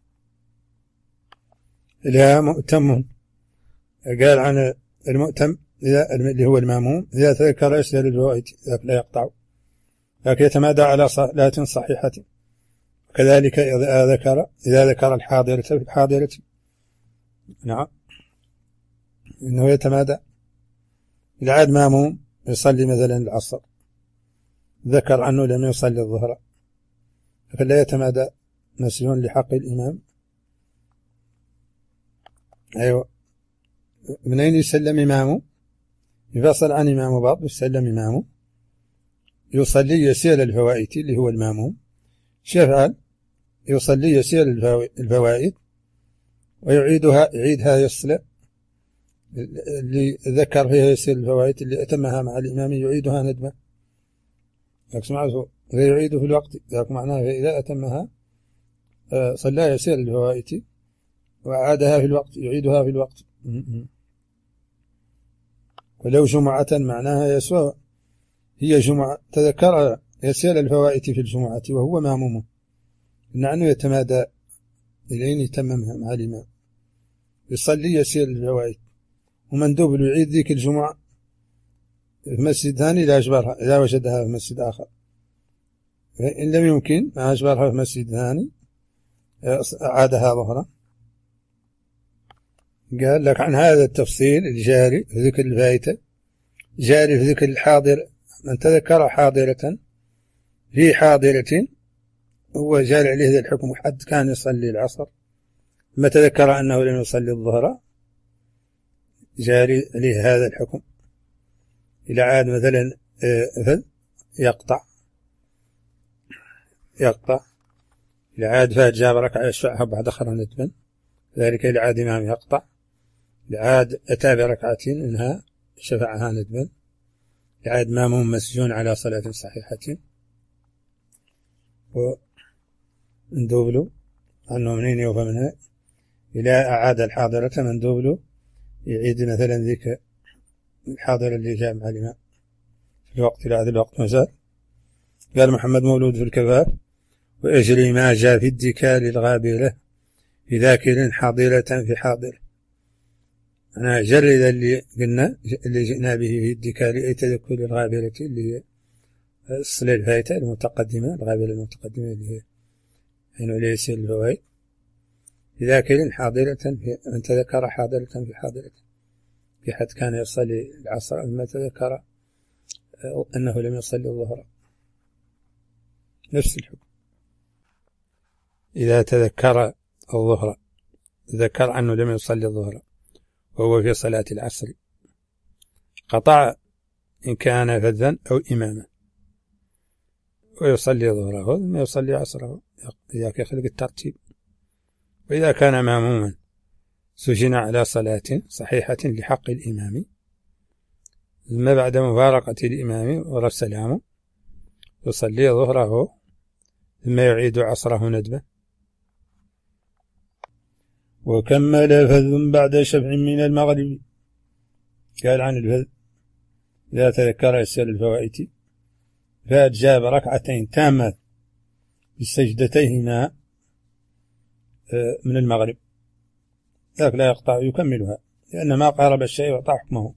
لا مؤتم قال عن المؤتم اللي هو الماموم إذا تذكر يسير الفوائد لا يقطع لكن يتمادى على صلاة صحيحة. كذلك إذا ذكر الحاضرة في الحاضرة نعم إنه يتمادى. إذا عاد ماموم يصلي مثلا العصر ذكر أنه لم يصلي الظهر فلا يتمادى نسيون لحق الإمام. أيوة منين يسلم إمامه يفصل عن إمامه بعض يسلم إمامه يصلي يسير الفوائد اللي هو الماموم شفعل يصلي يسير الفوائد يعيدها يصلى اللي ذكر فيها يسير الفوائد اللي أتمها مع الإمام يعيدها ندبا. لكن ويعيد في الوقت، ذاك معناه فإذا أتمها صلى يسير الفوائت وأعادها في الوقت، يعيدها في الوقت. ولو جمعة معناها يسوى، هي جمعة تذكر يسير الفوائت في الجمعة وهو ماموم، إنه يتمادى إلين يتممها مع الإمام، يصلي يسير الفوائت، ومندوب يعيد ذيك الجمعة في مسجد ثاني إذا وجدها في مسجد آخر، فإن لم يمكن ما أجبرها في مسجد ثاني أعادها ظهرا. قال لك عن هذا التفصيل الجاري في ذكر الفائتة جاري في ذكر الحاضر، من تذكر حاضرة في حاضرة هو جاري عليه ذا الحكم. حد كان يصلي العصر ما تذكر أنه لم يصلي الظهر جاري عليه هذا الحكم، إلى عاد مثلا يقطع إلى عاد فات جاب ركعة يشفعها بعد أخرى ندبا، ذلك إلى عاد إمام يقطع، إلى عاد أتى بركعتين إنها شفعها ندبا، إلى عاد ماموم مسجون على صلاة صحيحة، ومندوب له عنه منين يوفى منها إلى أعاد الحاضرة مندوب له يعيد مثلا ذيك الحاضرة اللي جاء مع الإمام في الوقت إلى هذا الوقت مازال. قال محمد مولود في الكفاف وأجري ما جاء في الدكال الغابرة في ذاكر حاضرة في حاضر. أنا جرد اللي قلنا اللي جئنا به في الدكال أي تذكر الغابرة اللي هي الصلة الفائتة المتقدمة، الغابرة المتقدمة اللي هي حين ليس الفوائد في ذاكر حاضرة من تذكر حاضرة في حاضرة، في حد كان يصلي العصر أما تذكر أنه لم يصلي الظهر نفس الحكم. إذا تذكر الظهر تذكر أنه لم يصلي الظهر وهو في صلاة العصر قطع إن كان فذا أو إماما ويصلي ظهره ثم يصلي عصره، إياك يخلق الترتيب. وإذا كان ماموما سجن على صلاة صحيحة لحق الإمام ثم بعد مفارقة الإمام ورى السلام يصلي ظهره ثم يعيد عصره ندبة. وكمل فذ بعد شفع من المغرب. قال عن الفذ إذا تذكر يسير الفوائت فأجاب ركعتين تامات بالسجدتيهما من المغرب، ذاك لا يقطع يكملها لأن ما قارب الشيء يعطى حكمه،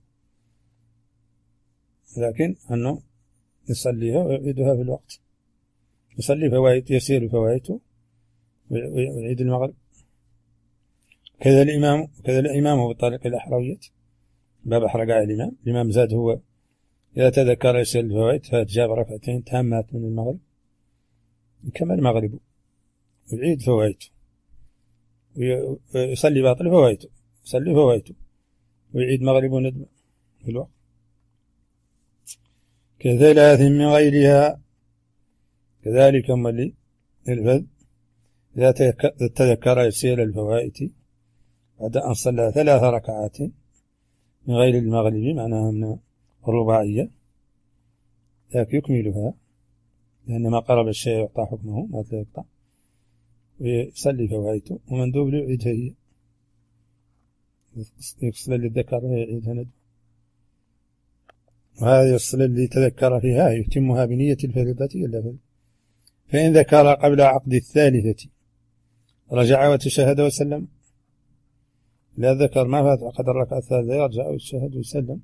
لكن أنه يصليها ويعيدها في الوقت، يصلي فوائت يسير الفوائت ويعيد المغرب. كذا الإمام بطريق الأحروية باب أحرقاء الإمام زاد هو إذا تذكر يسير الفوائت فأجاب ركعتين تامات من المغرب كما المغرب ويعيد فوائته ويصلي باطل فوائته، يصلي فوائته ويعيد مغرب وندم في الوقت. كثلاث من غيرها كذلك ملي الفذ إذا تذكر يسير الفوائت بعد أن صلى 3 ركعات من غير المغرب معناها من الرباعية ذاك يكملها لأن ما قرب الشيء يعطى حكمه ما يقطع ويصلي فوائته، ومندوب له يعيدها هي يصلي للذكر ويعيدها ندب. وهذه الصلاة اللي تذكر فيها يتمها بنية الفريضة إلا فذ. فإن ذكر قبل عقد الثالثة رجع وتشهد وسلم، لا ذكر ما فات عقد الركعة الثالثة يرجع ويتشهد ويسلم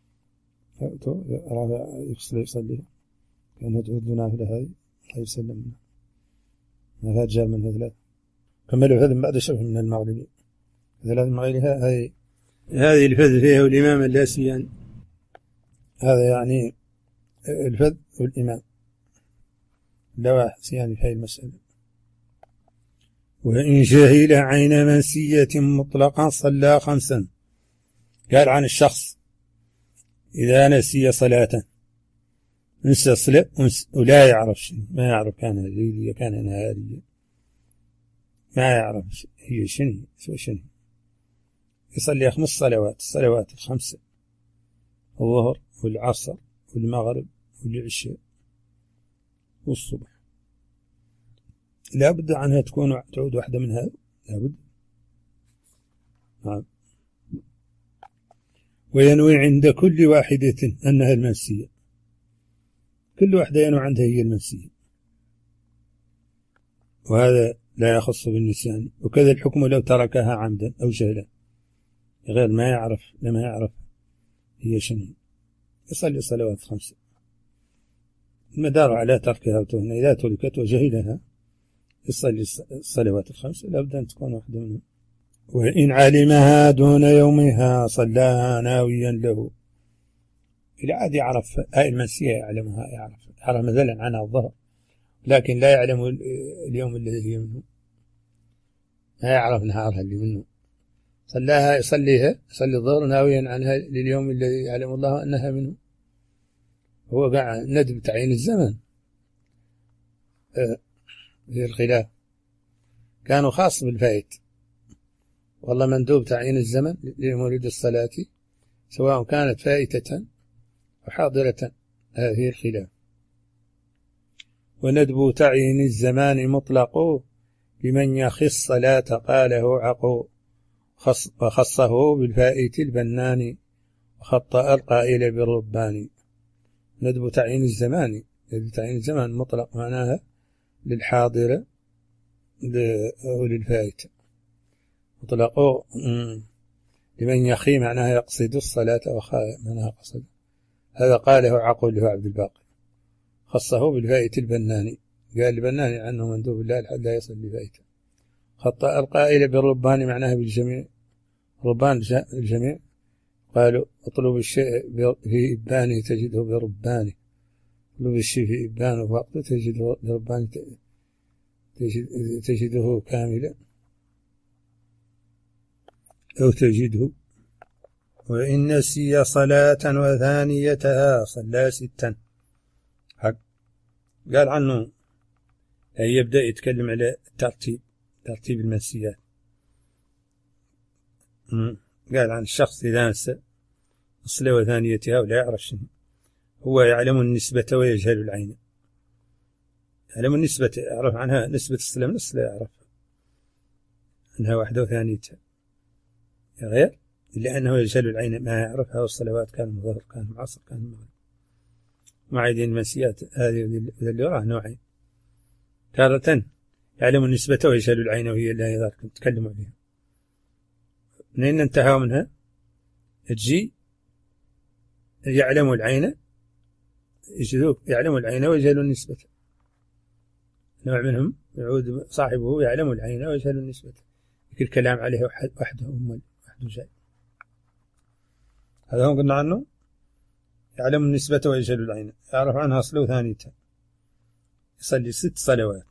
يصلي كأنه تعود نافلة هذه يسلم ما فات جاب منها 3 كملوا هذا بعد شفع من المغرب 3 من غيرها. هذه الفذ فيها والإمام اللاسيان، هذا يعني الفذ والإمام لا سيان في هذه المسألة. وإن جهل عين منسية مطلقا صلى 5. قال عن الشخص إذا نسي صلاة نسي صلاة ولا يعرف شيء، ما يعرف كان ليلية كان نهارية، ما يعرف هي شنو يصلي 5 صلوات، الصلوات 5 الظهر والعصر والمغرب والعشاء والصبح، لا بد عنها تعود واحدة من هذا، لا بد. نعم. وينوي عند كل واحدة أنها المنسية، كل واحدة ينوي عندها هي المنسية، وهذا لا يخص بالنسيان. وكذا الحكم لو تركها عمدا أو جهلا، غير ما يعرف، لما يعرف هي شنو، يصلي صلوات 5. المدار على تركها وتهنى، إذا تركت وجهلها يصلي الصلوات 5، لابد أن تكون واحدة منهم. وإن علمها دون يومها صلاها ناويا له. إذا عاد يعرف هاي المنسية، يعلمها، يعرف مثلا عنها الظهر، لكن لا يعلم اليوم الذي هي منه، ما يعرف نهارها اللي منه، صلاها، يصلي الظهر ناويا عنها لليوم الذي يعلم الله أنها منه. هو قاعد ندب تعيين الزمن في الخلاف، كانوا خاص بالفائت، والله مندوب تعيين الزمن لمولد الصلاة سواء كانت فائتة وحاضرة، هذه الخلاف. وندب تعيين الزمان مطلق لمن يخص الصلاة قاله عقو، وخصه بالفائت البنان وخطأ القائل بالربان. ندب تعيين الزمان، ندب تعيين الزمان مطلق معناها للحاضرة أو للفائت، مطلق لمن يخي معناها يقصد الصلاة، وخاء معناها قصد. هذا قاله عقل له عبد الباقي، خصه بالفائت البناني، قال البناني عنه مندوب الله لحد لا يصل لفائته. خطأ القائل بالربان معناها بالجميع، ربان الجميع، قالوا اطلب الشيء في إبانه تجده بربانه، اطلب الشيء في إبانه وقت تجده بربانه، تجده كاملا أو تجده. وإن نسي صلاة وثانيتها صلى 6. حق قال عنه يبدأ يتكلم على ترتيب المنسيات. قال عن الشخص إذا نسى الصلاة وثانيتها ولا يعرف شنو، هو يعلم النسبة ويجهل العين. يعلم النسبة، يعرف عنها نسبة الصلاة من الصلاة، يعرف أنها واحدة وثانيتها، غير لأنه يجهل العين ما يعرفها، والصلوات كان ظهر كان عصر كان مغرب. معيدين المنسيات هذه اللي وراه نوعين، تارة يعلم النسبة ويجهل العين، وهي اللي ذاك نتكلم عليها. منين انتهى منها؟ تجي يعلم العين، يعلم العين ويجهل النسبة. نوع منهم يعود صاحبه يعلم العين ويجهل النسبة، يمكن الكلام عليه وحده جاي. هذا هم قلنا عنه يعلم النسبة ويجهل العين، يعرف عنها أصل وثانيتها، يصلي 6 صلوات.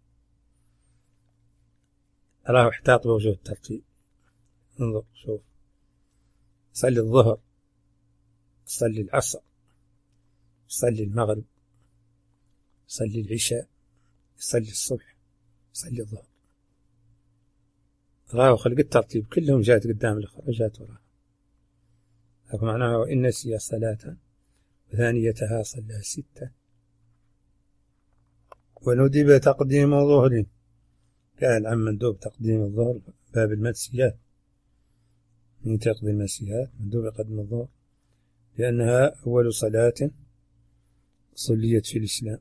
راه احتاط بوجه الترتيب. انظر شوف، يصلي الظهر، يصلي العصر، يصلي المغرب، يصلي العشاء، يصلي الصبح، يصلي الظهر. راه خلق الترتيب كلهم جات قدام الأخرى، جات وراها. هذا معناه وإن نسي صلاة وثانيتها صلى 6. وندب تقديم ظهر، قال عن مندوب تقديم الظهر باب المنسيات، من تقديم المنسيات مندوب يقدم الظهر لأنها أول صلاة صليت في الإسلام،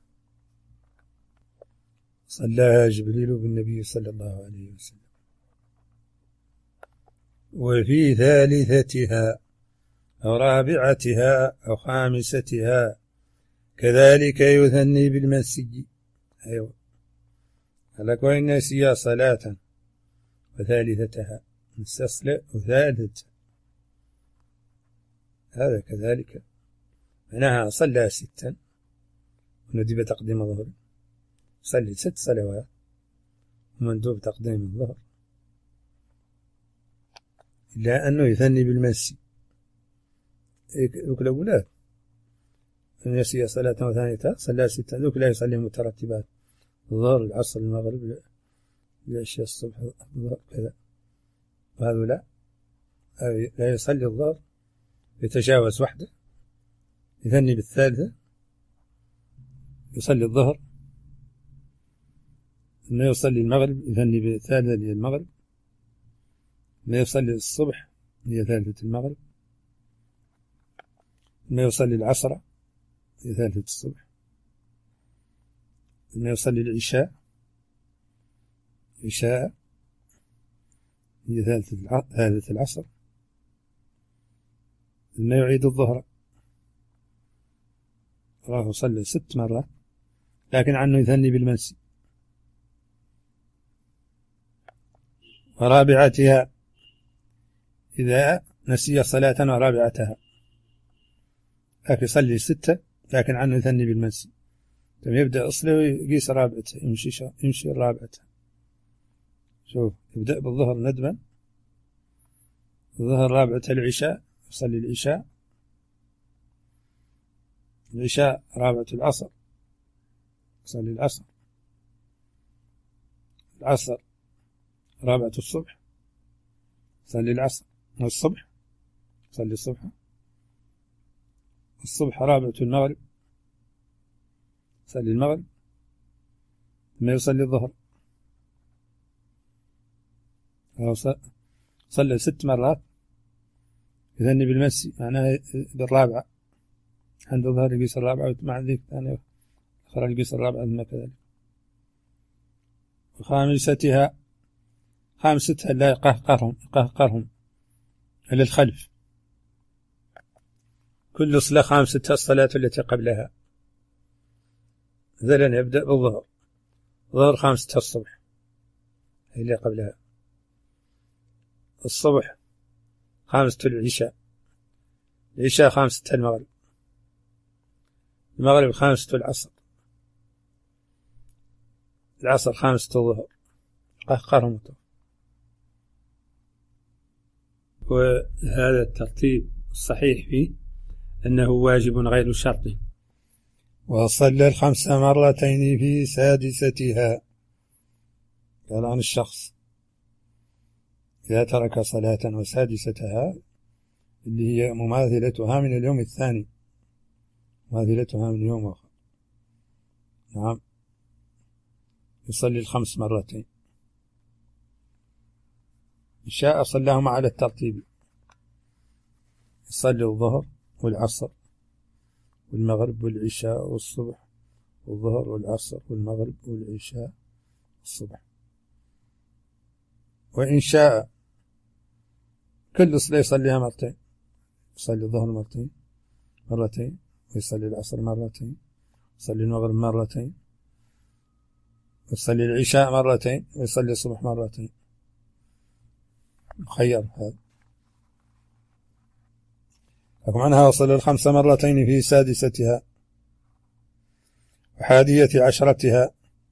صلاها جبريل بالنبي صلى الله عليه وسلم. وفي ثالثتها أو رابعتها أو خامستها كذلك يثني بالمنسي. أيوة، لك وإن نسي صلاة وثالثتها، نستصل وثالث، هذا كذلك معناها صلى 6 وندب تقديم الظهر، صلي 6 صلوات ومندوب تقديم الظهر، إلا أنه يثني بالمنسي. ذوك الأولاد أن يسي صلاة وثانيتها صلى 6، ذوك لا يصلي مترتبات، الظهر العصر المغرب العشاء الصبح الظهر كذا، وهذا لا يصلي الظهر، يتجاوز واحدة، يثني بالثالثة، يصلي الظهر ثم يصلي المغرب يثني بالثالثة اللي هي المغرب، ثم يصلي الصبح هي ثالثة المغرب، ثم يصلي العصر هي ثالثة الصبح، ثم يصلي العشاء هي ثالثة العصر، ثم يعيد الظهر. راه صلى 6 مرات، لكن عنه يثني بالمنسي. ورابعتها إذا نسي صلاة ورابعتها، لكن يصلي 6 لكن عنه يثني بالمنسي، ثم يبدأ أصله ويقيس رابعته، يمشي رابعته. شوف، يبدأ بالظهر ندبا، الظهر رابعة العشاء يصلي العشاء رابعة العصر يصلي العصر رابعة الصبح يصلي العصر، والصبح يصلي الصبح رابعة المغرب يصلي المغرب، ثم يصلي الظهر. صلى 6 مرات يثني بالمسي، معناها بالرابعة، عند الظهر يقيس الرابعة، مع ذيك الثانية أخرى يقيس الرابعة ثم كذلك. وخامستها لا يقهقرهم إلى الخلف، كل صلاة خامستها الصلاة التي قبلها. مثلا يبدأ بالظهر، الظهر خامستها الصبح هي اللي قبلها، الصبح خامسة العشاء خامسة المغرب خامسة العصر خامسة الظهر، قهقرهم. وهذا الترتيب الصحيح فيه أنه واجب غير شرط. وصلى 5 مرتين في سادستها. قال عن الشخص إذا ترك صلاة وسادستها اللي هي مماثلتها من اليوم الثاني، مماثلتها من يوم آخر، نعم، يصلي 5 مرتين. إن شاء صلاهما على الترتيب، يصلي الظهر والعصر والمغرب والعشاء والصبح، والظهر والعصر والمغرب والعشاء والصبح. وإن شاء كل صلاة يصليها مرتين، يصلي الظهر مرتين، ويصلي العصر مرتين، يصلي المغرب مرتين، يصلي العشاء مرتين، ويصلي الصبح مرتين. مخير هذا. لكم عنها وصلى 5 مرتين في سادستها وحادية عشرتها.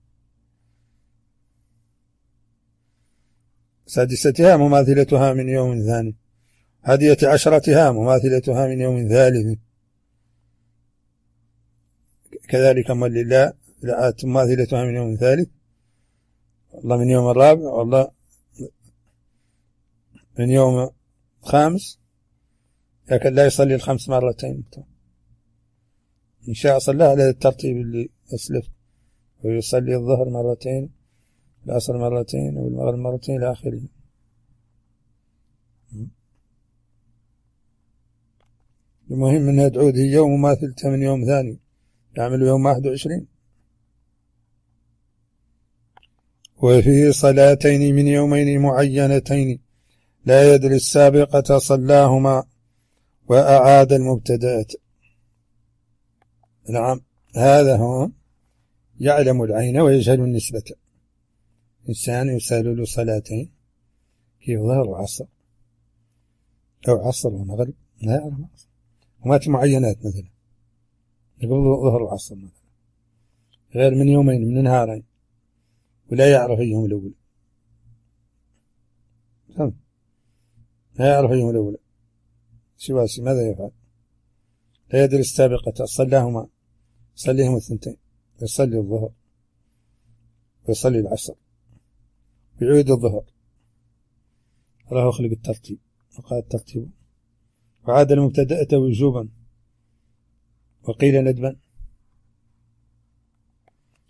سادستها مماثلتها من يوم ثاني، حادية عشرتها مماثلتها من يوم ثالث، كذلك لله مماثلتها من يوم ثالث، والله من يوم الرابع، والله من يوم 5، لكن لا يصلي 5 مرتين. إن شاء صلى على الترتيب اللي أسلف، ويصلي الظهر مرتين، العصر مرتين، والمغرب مرتين إلى آخره. المهم أنها تعود هي يوم مماثلتها من يوم ثاني، يعمل يوم 21. وفيه صلاتين من يومين معينتين لا يدري السابقة صلاهما وأعاد المبتدأت. نعم، هذا هو يعلم العين ويجهل النسبة. إنسان يسال له صلاتين كيف ظهر وعصر أو عصر ومغرب، لا يعرف ومات معينات، مثلا يقول ظهر وعصر مثلا، غير من يومين من نهارين، ولا يعرف أيهم الأول، لا يعرف أيهم الأول سواسي، ماذا يفعل؟ لا يدري السابقة صلاهما، يصليهم 2، يصلي الظهر ويصلي العصر ويعيد الظهر. راه خلق الترتيب، وقال الترتيب وعاد المبتدأة وجوبا وقيل ندبا.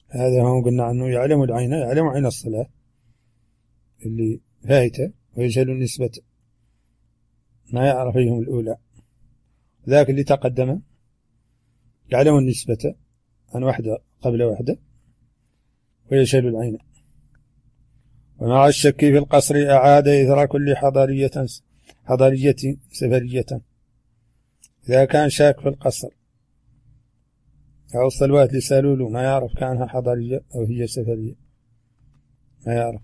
هذا هو قلنا عنه يعلم العين، يعلم عين الصلاة اللي فايته، ويجهل النسبة ما يعرف فيهم الأولى. ذاك اللي تقدم يعلم النسبة عن وحدة قبل وحدة، ويجهل العين. ومع الشك في القصر أعاد إثر كل حضارية سفرية. إذا كان شاك في القصر أو الصلوات لسالوله ما يعرف كانها حضارية أو هي سفرية، ما يعرف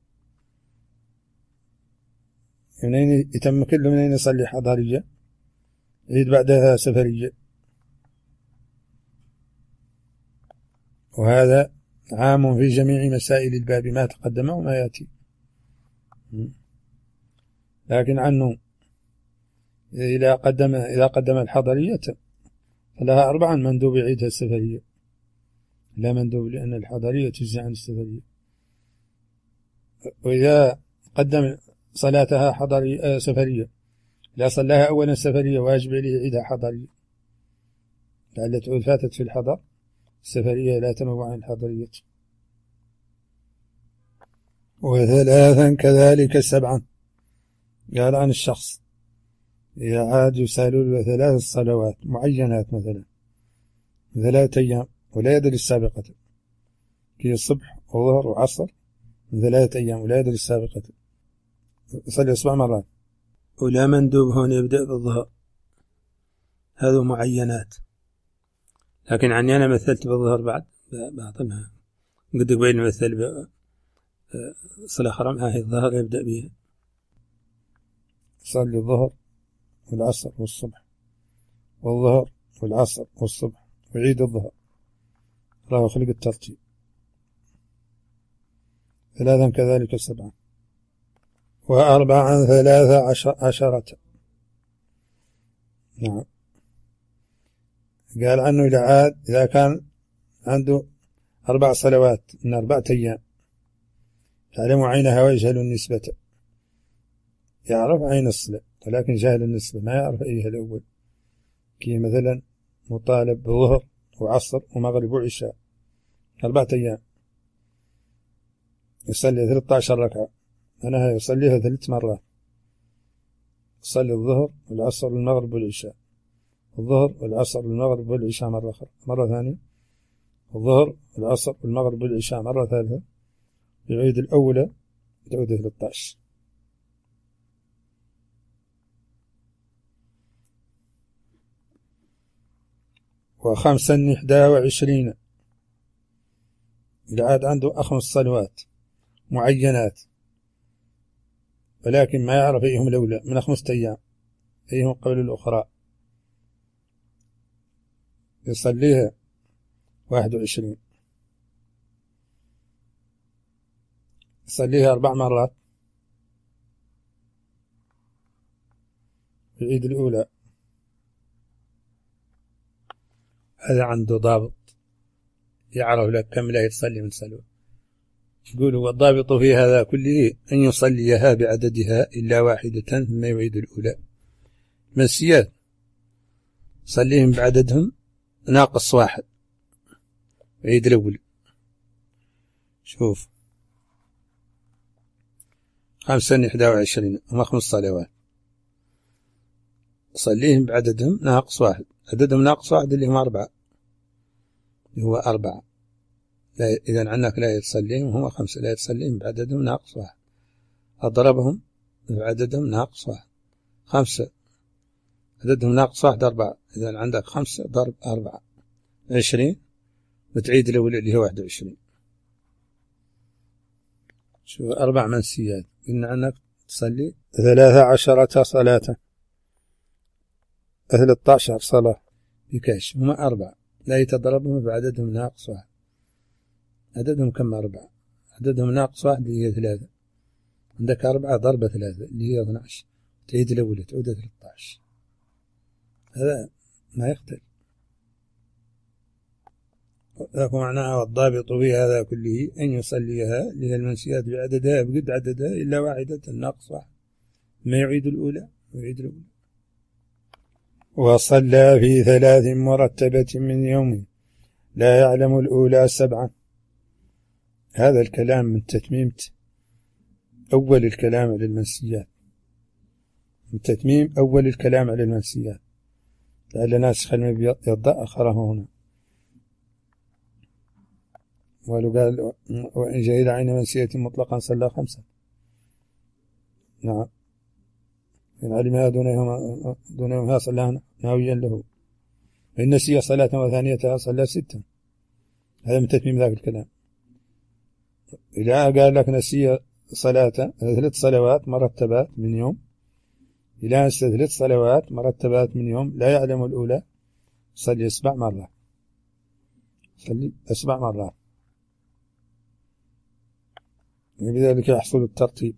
منين يتم كل منين يصلي حضارية يعيد بعدها سفرية. وهذا عام في جميع مسائل الباب ما تقدم وما يأتي. لكن عنه إذا قدم الحضرية فلها 4 مندوب يعيدها السفرية، لا مندوب لأن الحضرية تجزي عن السفرية. وإذا قدم صلاتها سفرية، لا صلاها أولا سفرية واجب عليه يعيدها حضرية، لعل تعود فاتت في الحضر، السفرية لا تنوع عن الحضرية. وثلاثا كذلك 7. قال عن الشخص إذا عاد يسالوا 3 صلوات معينات مثلا 3 أيام ولا يدري السابقة، كي الصبح وظهر وعصر من 3 أيام ولا يدري السابقة، يصلي 7 مرات. ولا مندوب هون يبدأ بالظهر، هذا معينات. لكن عني أنا مثلت بالظهر بعد بعضها قد قبيل مثل صلاة حرام هاي الظهر يبدأ بها، يصلي الظهر والعصر والصبح والظهر والعصر والصبح ويعيد الظهر، الله خلق الترتيب. 3 كذلك 7. 4 13. نعم. قال عنه إذا كان عنده 4 صلوات من 4 أيام يعلم عينها ويجهل النسبة، يعرف عين الصلاة ولكن جهل النسبة، ما يعرف أيها الأول. كي مثلا مطالب بظهر وعصر ومغرب وعشاء 4 أيام يصلي 13 ركعة، أنا يصليها 3 مرات، يصلي الظهر والعصر والمغرب والعشاء، الظهر والعصر والمغرب والعشاء مرة ثانية، الظهر والعصر والمغرب والعشاء مرة ثالثة، يعيد الأولى تعود 13. و5 21. إذا عاد عنده 5 صلوات معينات ولكن ما يعرف أيهم الأولى من 5 أيام أيهم قبل الأخرى، يصليها 21، يصليها 4 مرات، يعيد الأولى. هذا عنده ضابط يعرف لك كم لا يصلي من صلوة. يقول والضابط في هذا كله أن يصليها بعددها إلا واحدة ثم يعيد الأولى. منسيات صليهم بعددهم ناقص 1 يعيد الأولى. شوف 5 21 هم 5 صلوات صليهم بعددهم ناقص 1، عددهم ناقص 1 اللي هم 4، اللي هو 4. إذن عنك لا يتصليهم هم 5، لا يتصليهم بعددهم ناقص 1، أضربهم بعددهم ناقص 1، 5 عددهم ناقص 1 4، إذن عندك 5 ضرب 4 20، وتعيد الأولى اللي هو 21. شوف 4 منسيات قلنا عنك تصلي 13 صلاة 13 صلاة بكاش، هم 4 لا يتضربهم بعددهم ناقص 1. عددهم كم 4؟ عددهم ناقص 1 اللي هي 3، عندك 4 ضرب 3 اللي هي 12، تعيد الأولى تعود 13. هذا ما يختلف. ذاك معناها والضابط في هذا كله أن يصليها اللي المنسيات بعددها بقد عددها إلا واحدة ناقص 1، ما يعيد الأولى ويعيد الأولى. وصلى في 3 مرتبة من يوم لا يعلم الأولى 7 هذا الكلام من تتميم أول الكلام على المنسيات، من تتميم أول الكلام على المنسيات، لعل ناسخ المبيض أخره هنا. ولو قال وإن جهد عين منسية مطلقا صلى 5. نعم، إن علمها دونهما صلى ناويا له، وإن نسي صلاة وثانيتها صلى 6. هذا من تتميم ذاك الكلام. إذا قال لك نسي صلاة 3 صلوات مرتبات من يوم، إلى 3 صلوات مرتبات من يوم لا يعلم الأولى، صلي 7 مرات، صلي 7 مرات، وبذلك يحصل الترتيب.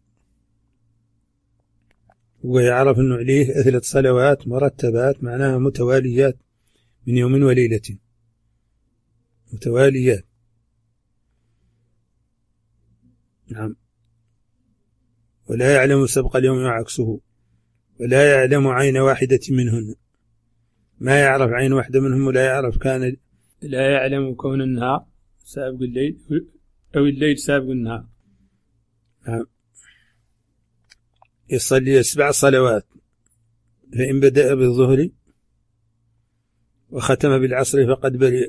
ويعرف أنه عليه 3 صلوات مرتبات معناها متواليات من يوم وليلة، متواليات. نعم. ولا يعلم سبق اليوم وعكسه، ولا يعلم عين واحدة منهن، ما يعرف عين واحدة منهم، ولا يعرف لا يعلم كون النهار سابق الليل أو الليل سابق النهار. نعم. يصلي 7 صلوات، فإن بدأ بالظهر وختم بالعصر فقد برئ.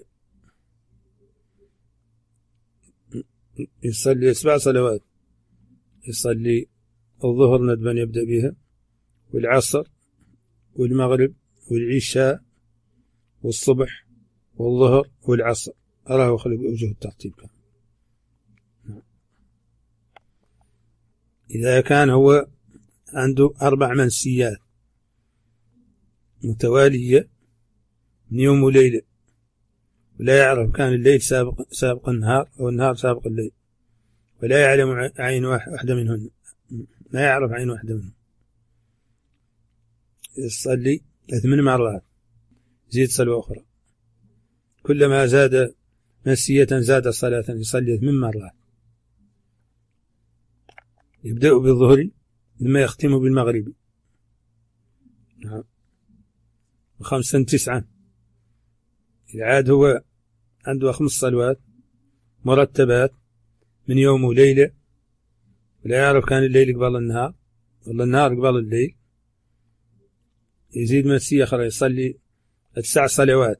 يصلي 7 صلوات، يصلي الظهر ندبا يبدأ بها، والعصر والمغرب والعشاء والصبح والظهر والعصر. أراه خلق أوجه الترتيب كان. إذا كان هو عنده 4 منسيات متوالية من يوم وليلة، ولا يعرف كان الليل سابق النهار أو النهار سابق الليل، ولا يعلم عين واحدة منهن، ما يعرف عين واحدة منهن، يصلي 8 مرات، زيد صلوة أخرى، كلما زاد منسية زاد صلاة، يصلي 8 مرات، يبدأ بالظهر ثم يختم بالمغرب. نعم. 5 9. العاد هو عنده 5 صلوات مرتبات من يوم وليلة، ولا يعرف كان الليل قبل النهار ولا النهار قبل الليل، يزيد منسية أخرى، يصلي 9 صلوات،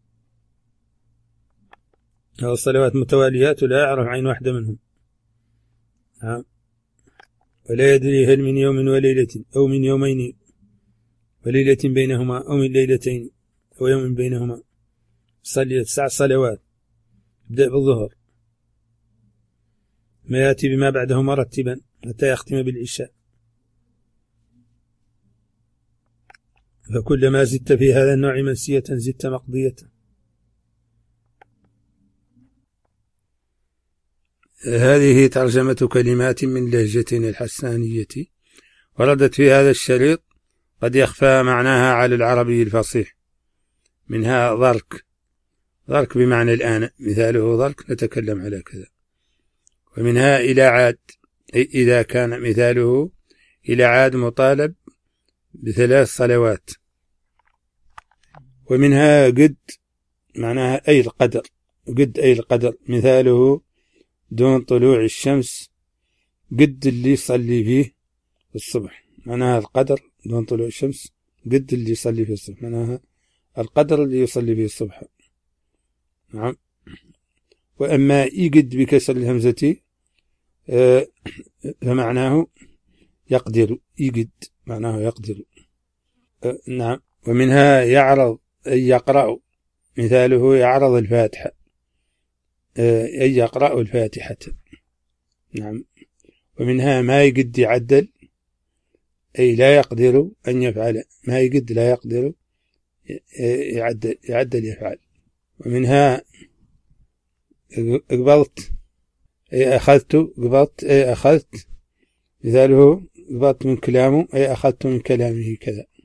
هذه الصلوات متواليات ولا يعرف عين واحدة منهم. نعم. ولا يدري هل من يوم وليلة أو من يومين وليلة بينهما أو من ليلتين أو يوم بينهما، صلي 9 صلوات، يبدأ بالظهر ما يأتي بما بعده مرتبا حتى يختم بالعشاء. فكلما زدت في هذا النوع منسية زدت مقضية. هذه ترجمة كلمات من لهجتنا الحسانية، وردت في هذا الشريط، قد يخفى معناها على العربي الفصيح. منها ضرك، ضرك بمعنى الآن، مثاله ضرك نتكلم على كذا. ومنها إلى عاد، أي إذا كان مثاله إلى عاد مطالب ب3 صلوات. ومنها قد، معناها أي القدر، قد أي القدر، مثاله دون طلوع الشمس، قد اللي يصلي فيه الصبح، معناها القدر دون طلوع الشمس، قد اللي يصلي فيه الصبح، معناها القدر اللي يصلي فيه الصبح. نعم. وأما يقد بكسر الهمزة فمعناه يقدر، يقد معناه يقدر. نعم. ومنها يعرض، أي يقرأ، مثاله يعرض الفاتحة، أي يقرأ الفاتحة. نعم. ومنها ما يقد يعدل، أي لا يقدر أن يفعل، ما يقد لا يقدر يعدل يفعل. ومنها قبلت، أي أخذت، قبلت أي أخذت، مثاله قبلت من كلامه، أي أخذت من كلامه كذا.